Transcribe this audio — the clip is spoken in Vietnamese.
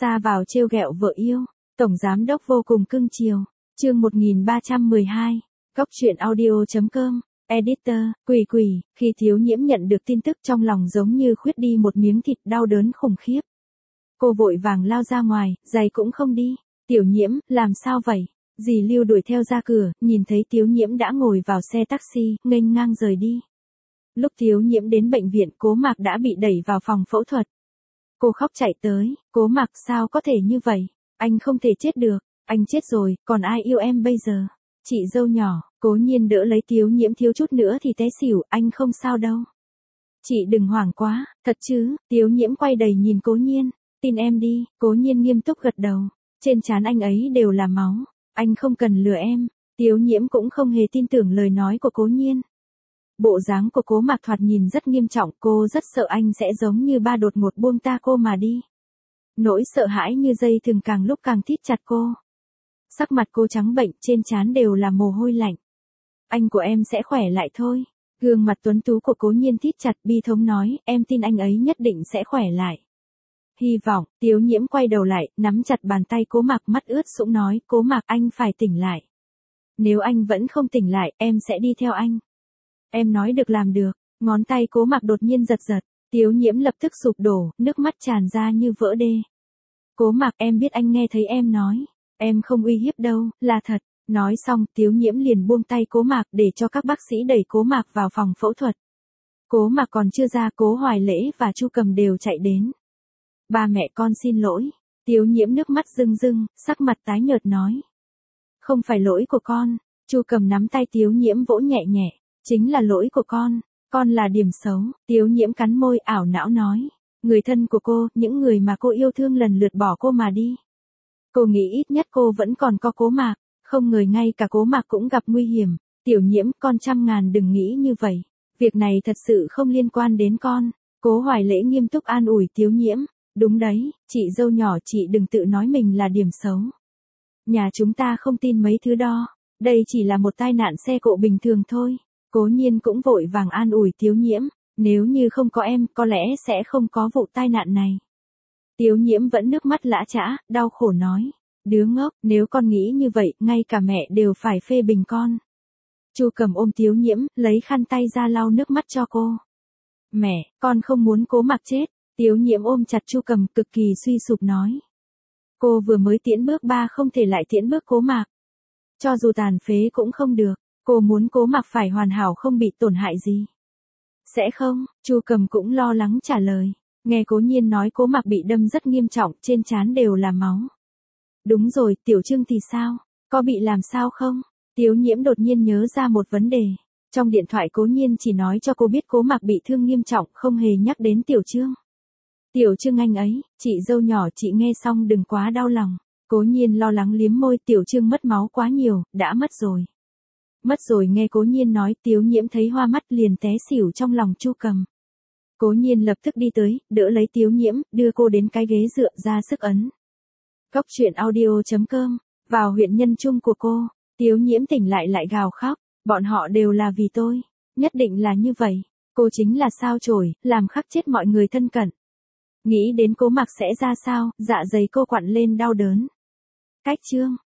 Ra vào trêu ghẹo vợ yêu, tổng giám đốc vô cùng cưng chiều. Chương 1312. Góc truyện audio.com. Editor, Quỷ, khi Thiếu Nhiễm nhận được tin tức trong lòng giống như khuyết đi một miếng thịt, đau đớn khủng khiếp. Cô vội vàng lao ra ngoài, giày cũng không đi. Tiểu Nhiễm, làm sao vậy? Dì Lưu đuổi theo ra cửa, nhìn thấy Thiếu Nhiễm đã ngồi vào xe taxi, nghênh ngang rời đi. Lúc Thiếu Nhiễm đến bệnh viện, Cố Mạc đã bị đẩy vào phòng phẫu thuật. Cô khóc chạy tới, Cố Mạc, sao có thể như vậy? Anh không thể chết được, anh chết rồi, còn ai yêu em bây giờ? Chị dâu nhỏ, Cố Nhiên đỡ lấy Thiếu Nhiễm, thiếu chút nữa thì té xỉu, anh không sao đâu. Chị đừng hoảng quá, thật chứ? Thiếu Nhiễm quay đầy nhìn Cố Nhiên, tin em đi. Cố Nhiên nghiêm túc gật đầu, trên trán anh ấy đều là máu, anh không cần lừa em. Thiếu Nhiễm cũng không hề tin tưởng lời nói của Cố Nhiên. Bộ dáng của Cố Mạc thoạt nhìn rất nghiêm trọng, cô rất sợ anh sẽ giống như ba đột ngột buông ta cô mà đi. Nỗi sợ hãi như dây thừng càng lúc càng thít chặt cô. Sắc mặt cô trắng bệnh, trên trán đều là mồ hôi lạnh. Anh của em sẽ khỏe lại thôi. Gương mặt tuấn tú của Cố Nhiên thít chặt, bi thống nói, em tin anh ấy nhất định sẽ khỏe lại. Hy vọng. Thiếu Nhiễm quay đầu lại, nắm chặt bàn tay Cố Mạc, mắt ướt sũng nói, Cố Mạc, anh phải tỉnh lại. Nếu anh vẫn không tỉnh lại, em sẽ đi theo anh. Em nói được làm được. Ngón tay Cố Mạc đột nhiên giật giật, Thiếu Nhiễm lập tức sụp đổ, nước mắt tràn ra như vỡ đê. Cố Mạc, em biết anh nghe thấy em nói, em không uy hiếp đâu, là thật. Nói xong, Thiếu Nhiễm liền buông tay Cố Mạc để cho các bác sĩ đẩy Cố Mạc vào phòng phẫu thuật. Cố Mạc còn chưa ra, Cố Hoài Lễ và Chu Cầm đều chạy đến. Ba mẹ con xin lỗi. Thiếu Nhiễm nước mắt rưng rưng, sắc mặt tái nhợt nói. Không phải lỗi của con. Chu Cầm nắm tay Thiếu Nhiễm vỗ nhẹ nhẹ. Chính là lỗi của con là điểm xấu. Thiếu Nhiễm cắn môi, ảo não nói. Người thân của cô, những người mà cô yêu thương lần lượt bỏ cô mà đi. Cô nghĩ ít nhất cô vẫn còn có Cố Mạc, không ngờ ngay cả Cố Mạc cũng gặp nguy hiểm. Tiểu Nhiễm, con trăm ngàn đừng nghĩ như vậy. Việc này thật sự không liên quan đến con. Cố Hoài Lễ nghiêm túc an ủi Thiếu Nhiễm. Đúng đấy, chị dâu nhỏ, chị đừng tự nói mình là điểm xấu. Nhà chúng ta không tin mấy thứ đó. Đây chỉ là một tai nạn xe cộ bình thường thôi. Cố Nhiên cũng vội vàng an ủi Thiếu Nhiễm. Nếu như không có em, có lẽ sẽ không có vụ tai nạn này. Thiếu Nhiễm vẫn nước mắt lã chã, đau khổ nói. Đứa ngốc, nếu con nghĩ như vậy, ngay cả mẹ đều phải phê bình con. Chu Cầm ôm Thiếu Nhiễm, lấy khăn tay ra lau nước mắt cho cô. Mẹ, con không muốn Cố Mạc chết. Thiếu Nhiễm ôm chặt Chu Cầm, cực kỳ suy sụp nói. Cô vừa mới tiễn bước 3 không thể lại tiễn bước Cố Mạc. Cho dù tàn phế cũng không được, cô muốn Cố Mạc phải hoàn hảo, không bị tổn hại gì. Sẽ không, Chu Cầm cũng lo lắng trả lời. Nghe Cố Nhiên nói Cố Mạc bị đâm rất nghiêm trọng, trên trán đều là máu. Đúng rồi, Tiểu Trưng thì sao? Có bị làm sao không? Thiếu Nhiễm đột nhiên nhớ ra một vấn đề. Trong điện thoại Cố Nhiên chỉ nói cho cô biết Cố Mạc bị thương nghiêm trọng, không hề nhắc đến Tiểu Trương. Tiểu Trương anh ấy, chị dâu nhỏ, chị nghe xong đừng quá đau lòng. Cố Nhiên lo lắng liếm môi, Tiểu Trương mất máu quá nhiều, đã mất rồi. Mất rồi. Nghe Cố Nhiên nói, Thiếu Nhiễm thấy hoa mắt liền té xỉu trong lòng Chu Cầm. Cố Nhiên lập tức đi tới, đỡ lấy Thiếu Nhiễm, đưa cô đến cái ghế dựa, ra sức ấn. Góc truyện audio.com. Vào huyện nhân trung của cô, Thiếu Nhiễm tỉnh lại gào khóc. Bọn họ đều là vì tôi. Nhất định là như vậy. Cô chính là sao chổi, làm khắc chết mọi người thân cận. Nghĩ đến Cố Mạc sẽ ra sao, dạ dày cô quặn lên đau đớn. Cách chương.